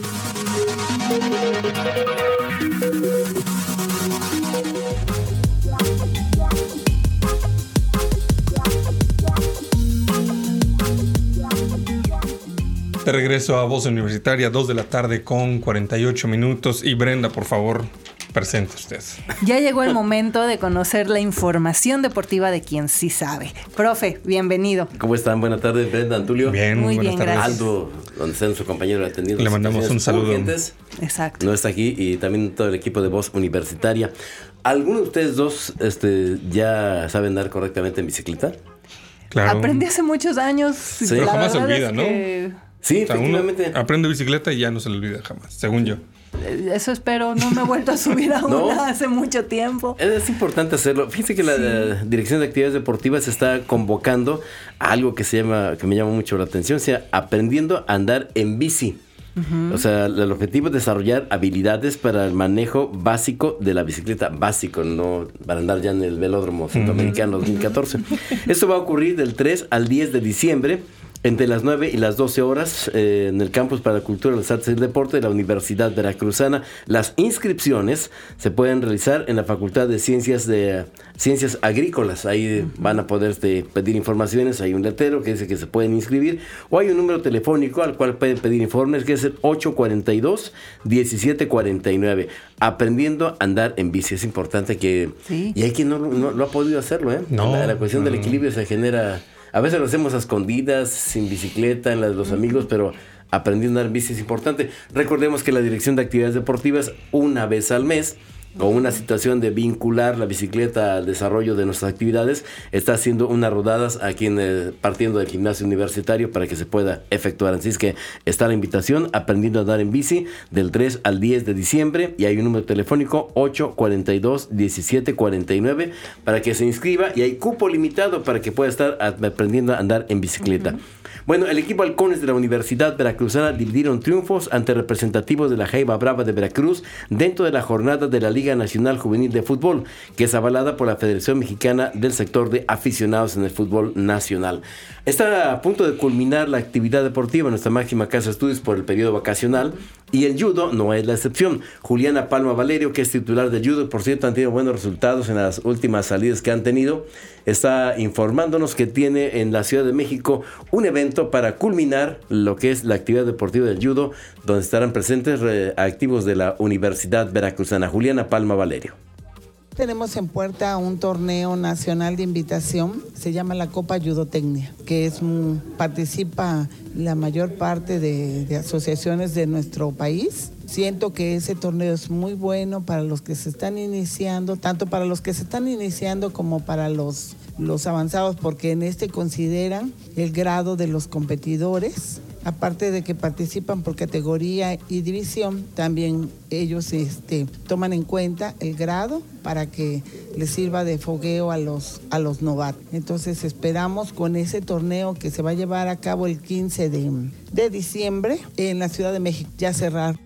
De regreso a Voz Universitaria, dos de la tarde con cuarenta y ocho minutos. Y Brenda, por favor, presente usted. Ya llegó el momento de conocer la información deportiva de quien sí sabe. Profe, bienvenido. ¿Cómo están? Buenas tardes, Brenda, Antulio. Bien, muy, muy buenas tardes. Aldo, donde está nuestro compañero atendiendo. Le mandamos un saludo. Urgentes. Exacto. No está aquí, y también todo el equipo de Voz Universitaria. ¿Alguno de ustedes dos este, ya saben andar correctamente en bicicleta? Claro. Aprendí hace muchos años. Sí. Pero jamás se olvida, ¿no? Que... Sí, o sea, efectivamente. Uno aprende bicicleta y ya no se le olvida jamás, según yo. Eso espero, no me he vuelto a subir a ¿No? una hace mucho tiempo. Es importante hacerlo. Fíjense que la, sí. la Dirección de Actividades Deportivas está convocando a algo que se llama, que me llama mucho la atención, o sea, aprendiendo a andar en bici. Uh-huh. O sea, el objetivo es desarrollar habilidades para el manejo básico de la bicicleta, básico, no para andar ya en el velódromo centroamericano uh-huh. dos mil catorce. Esto va a ocurrir del tres al diez de diciembre. Entre las nueve y las doce horas eh, en el Campus para la Cultura, las Artes y el Deporte de la Universidad Veracruzana. Las inscripciones se pueden realizar en la Facultad de Ciencias de Ciencias Agrícolas. Ahí uh-huh. van a poder este, pedir informaciones. Hay un letrero que dice que se pueden inscribir. O hay un número telefónico al cual pueden pedir informes, que es el ocho cuarenta y dos, diecisiete cuarenta y nueve. Aprendiendo a andar en bici. Es importante que... Sí. Y hay quien no, no, no ha podido hacerlo, ¿eh? No, la, la cuestión no. del equilibrio se genera... A veces lo hacemos a escondidas, sin bicicleta, en las de los amigos, pero aprendiendo a andar en bici es importante. Recordemos que la Dirección de Actividades Deportivas, una vez al mes, con una situación de vincular la bicicleta al desarrollo de nuestras actividades, está haciendo unas rodadas aquí en el, partiendo del gimnasio universitario para que se pueda efectuar. Así es que está la invitación, aprendiendo a andar en bici, del tres al diez de diciembre, y hay un número telefónico ocho cuarenta y dos, diecisiete cuarenta y nueve para que se inscriba, y hay cupo limitado para que pueda estar aprendiendo a andar en bicicleta. Uh-huh. Bueno, el equipo Halcones de la Universidad Veracruzana dividieron triunfos ante representativos de la Jaiba Brava de Veracruz dentro de la jornada de la Liga Nacional Juvenil de Fútbol, que es avalada por la Federación Mexicana del Sector de Aficionados en el Fútbol Nacional. Está a punto de culminar la actividad deportiva en nuestra máxima casa de estudios por el periodo vacacional, y el judo no es la excepción. Juliana Palma Valerio, que es titular de judo, por cierto, han tenido buenos resultados en las últimas salidas que han tenido, está informándonos que tiene en la Ciudad de México un evento para culminar lo que es la actividad deportiva del judo, donde estarán presentes re- activos de la Universidad Veracruzana. Juliana Palma Valerio. Tenemos en puerta un torneo nacional de invitación, se llama la Copa Judotecnia, que es un, participa la mayor parte de, de asociaciones de nuestro país. Siento que ese torneo es muy bueno para los que se están iniciando, tanto para los que se están iniciando como para los, los avanzados, porque en este consideran el grado de los competidores. Aparte de que participan por categoría y división, también ellos este, toman en cuenta el grado para que les sirva de fogueo a los, a los novatos. Entonces esperamos con ese torneo que se va a llevar a cabo el quince de diciembre en la Ciudad de México, ya cerrar.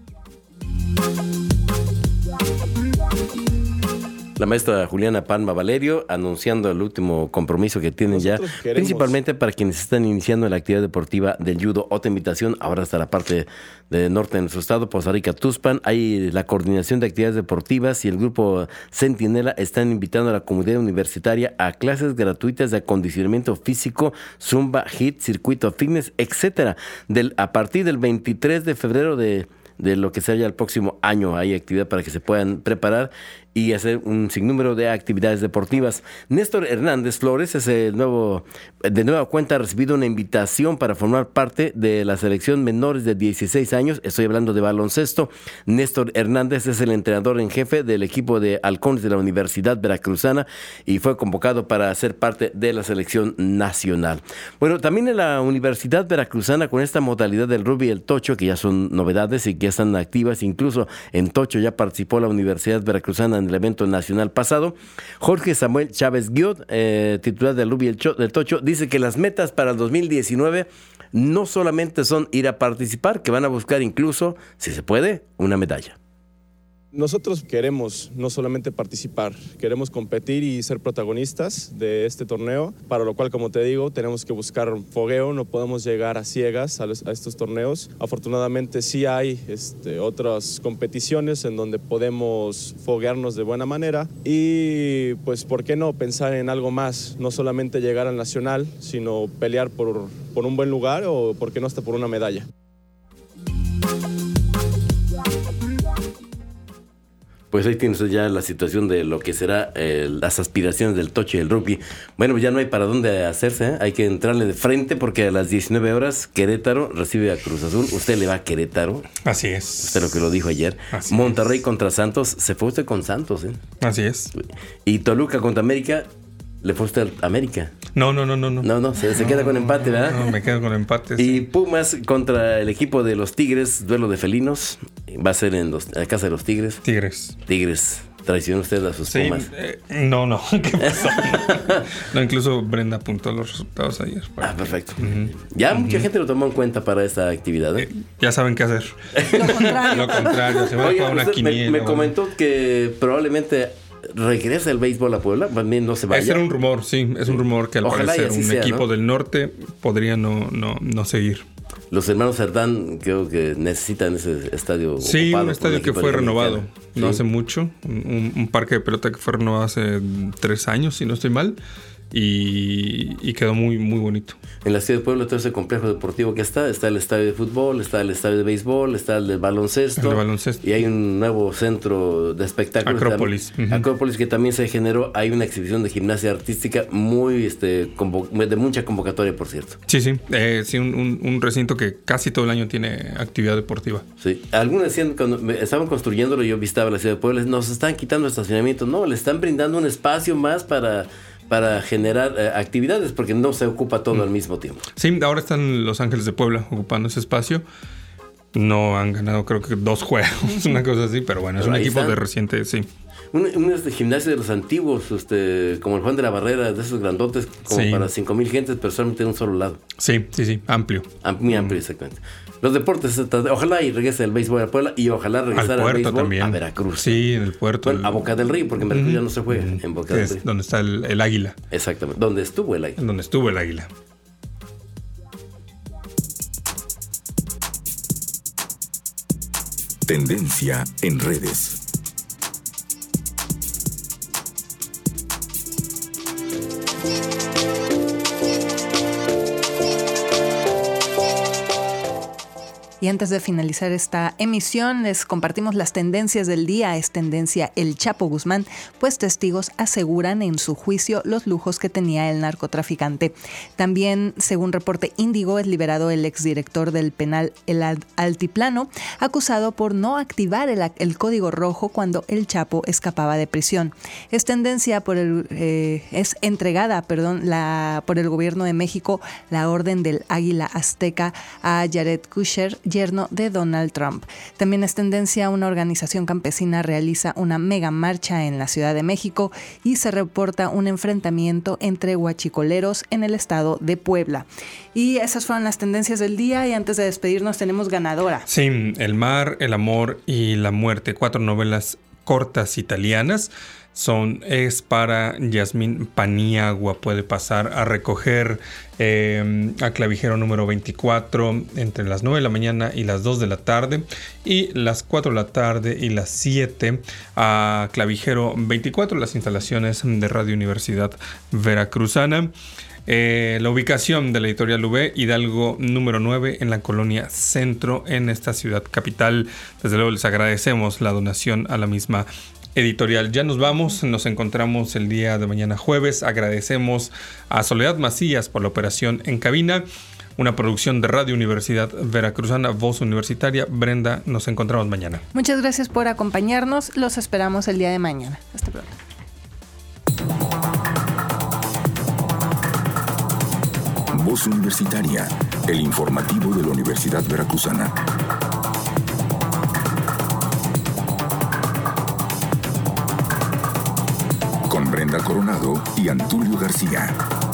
La maestra Juliana Palma Valerio anunciando el último compromiso que tienen ya, principalmente para quienes están iniciando la actividad deportiva del judo. Otra invitación, ahora hasta la parte del norte de nuestro estado, Poza Rica, Tuxpan, hay la coordinación de actividades deportivas y el grupo Centinela están invitando a la comunidad universitaria a clases gratuitas de acondicionamiento físico, zumba, hit, circuito fitness, etcétera, del, a partir del veintitrés de febrero de de lo que sea el próximo año. Hay actividad para que se puedan preparar y hacer un sinnúmero de actividades deportivas. Néstor Hernández Flores es el nuevo, de nueva cuenta ha recibido una invitación para formar parte de la selección menores de dieciséis años. Estoy hablando de baloncesto. Néstor Hernández es el entrenador en jefe del equipo de halcones de la Universidad Veracruzana y fue convocado para ser parte de la selección nacional. Bueno, también en la Universidad Veracruzana, con esta modalidad del rugby y el tocho, que ya son novedades y que ya están activas, incluso en tocho ya participó la Universidad Veracruzana en el evento nacional pasado. Jorge Samuel Chávez Guiot, eh, titular del rugby y el cho- del tocho, dice que las metas para el dos mil diecinueve no solamente son ir a participar, que van a buscar incluso, si se puede, una medalla. Nosotros queremos no solamente participar, queremos competir y ser protagonistas de este torneo, para lo cual, como te digo, tenemos que buscar fogueo, no podemos llegar a ciegas a, los, a estos torneos. Afortunadamente sí hay este, otras competiciones en donde podemos foguearnos de buena manera y pues, ¿por qué no pensar en algo más? No solamente llegar al nacional, sino pelear por, por un buen lugar o, ¿por qué no, hasta por una medalla? Pues ahí tienes ya la situación de lo que será eh, las aspiraciones del tocho y el rugby. Bueno, ya no hay para dónde hacerse, ¿eh? Hay que entrarle de frente porque a las diecinueve horas Querétaro recibe a Cruz Azul. Usted le va a Querétaro. Así es. Usted lo que lo dijo ayer. Así Monterrey es. contra Santos. Se fue usted con Santos, ¿eh? Así es. Y Toluca contra América. ¿Le fue usted a América? No, no, no, no. No, no, no se, se queda con empate, ¿verdad? No, me quedo con empate. Sí. Y Pumas contra el equipo de los Tigres, duelo de felinos. Va a ser en, los, en la casa de los Tigres. Tigres. Tigres. ¿Traicionó usted a sus sí, Pumas? Eh, no, no. ¿Qué pasó? No, incluso Brenda apuntó los resultados ayer. Ah, perfecto. Uh-huh. Ya uh-huh. mucha gente lo tomó en cuenta para esta actividad, ¿eh? Eh, ya saben qué hacer. Lo contrario. Lo contrario. Se va Oiga, a una quiniela. Me, me comentó que probablemente regresa el béisbol a Puebla, también no se vaya. Ese era un rumor, sí, es un rumor que al Ojalá parecer un sea, equipo ¿no? del norte podría no, no, no seguir. Los hermanos Cerdán creo que necesitan ese estadio. Sí, un estadio que fue renovado sí. no hace mucho, un, un parque de pelota que fue renovado hace tres años, si no estoy mal. Y, y quedó muy, muy bonito. En la ciudad de Puebla, todo ese complejo deportivo que está, está el estadio de fútbol, está el estadio de béisbol, está el de baloncesto, el de baloncesto. Y hay un nuevo centro de espectáculos. Acrópolis. También, uh-huh. Acrópolis, que también se generó. Hay una exhibición de gimnasia artística muy, este, convo- de mucha convocatoria, por cierto. Sí, sí, eh, sí un, un, un recinto que casi todo el año tiene actividad deportiva. Sí, algunos decían, cuando estaban construyéndolo, yo visitaba la ciudad de Puebla, nos están quitando estacionamiento. No, le están brindando un espacio más para... para generar eh, actividades, porque no se ocupa todo mm. al mismo tiempo. Sí, ahora están Los Ángeles de Puebla ocupando ese espacio. No han ganado, creo que dos juegos, una cosa así, pero bueno, pero es un equipo están. de reciente, sí. Un, un este gimnasio de los antiguos, este, como el Juan de la Barrera, de esos grandotes, como sí. para cinco mil gentes, pero solamente en un solo lado. Sí, sí, sí, amplio. Am- muy amplio, mm. exactamente. Los deportes, ojalá y regrese el béisbol a Puebla y ojalá regresara el béisbol también. a Veracruz. Sí, en el puerto. Bueno, el... a Boca del Río, porque en Veracruz mm. ya no se juega. Mm. En Boca del Río. Donde está el, el águila. Exactamente, donde estuvo el águila. Donde estuvo el águila. Tendencia en redes. Y antes de finalizar esta emisión, les compartimos las tendencias del día. Es tendencia El Chapo Guzmán, pues testigos aseguran en su juicio los lujos que tenía el narcotraficante. También, según reporte Índigo, es liberado el exdirector del penal El Altiplano, acusado por no activar el, el código rojo cuando el Chapo escapaba de prisión. Es tendencia por el, eh, es entregada, perdón, la, por el gobierno de México la orden del Águila Azteca a Jared Kushner, yerno de Donald Trump. También es tendencia, una organización campesina realiza una mega marcha en la Ciudad de México y se reporta un enfrentamiento entre huachicoleros en el estado de Puebla. Y esas fueron las tendencias del día, y antes de despedirnos tenemos ganadora. Sí, El mar, el amor y la muerte, cuatro novelas cortas italianas. son, es para Yasmín Paniagua. Puede pasar a recoger eh, a clavijero número veinticuatro entre las nueve de la mañana y las dos de la tarde, y las cuatro de la tarde y las siete a clavijero veinticuatro, las instalaciones de Radio Universidad Veracruzana. Eh, la ubicación de la editorial U B, Hidalgo número nueve, en la colonia Centro, en esta ciudad capital. Desde luego les agradecemos la donación a la misma editorial. Ya nos vamos, nos encontramos el día de mañana jueves. Agradecemos a Soledad Macías por la operación en cabina. Una producción de Radio Universidad Veracruzana, Voz Universitaria. Brenda, nos encontramos mañana. Muchas gracias por acompañarnos. Los esperamos el día de mañana. Hasta pronto. Voz Universitaria, el informativo de la Universidad Veracruzana. Con Brenda Coronado y Antulio García.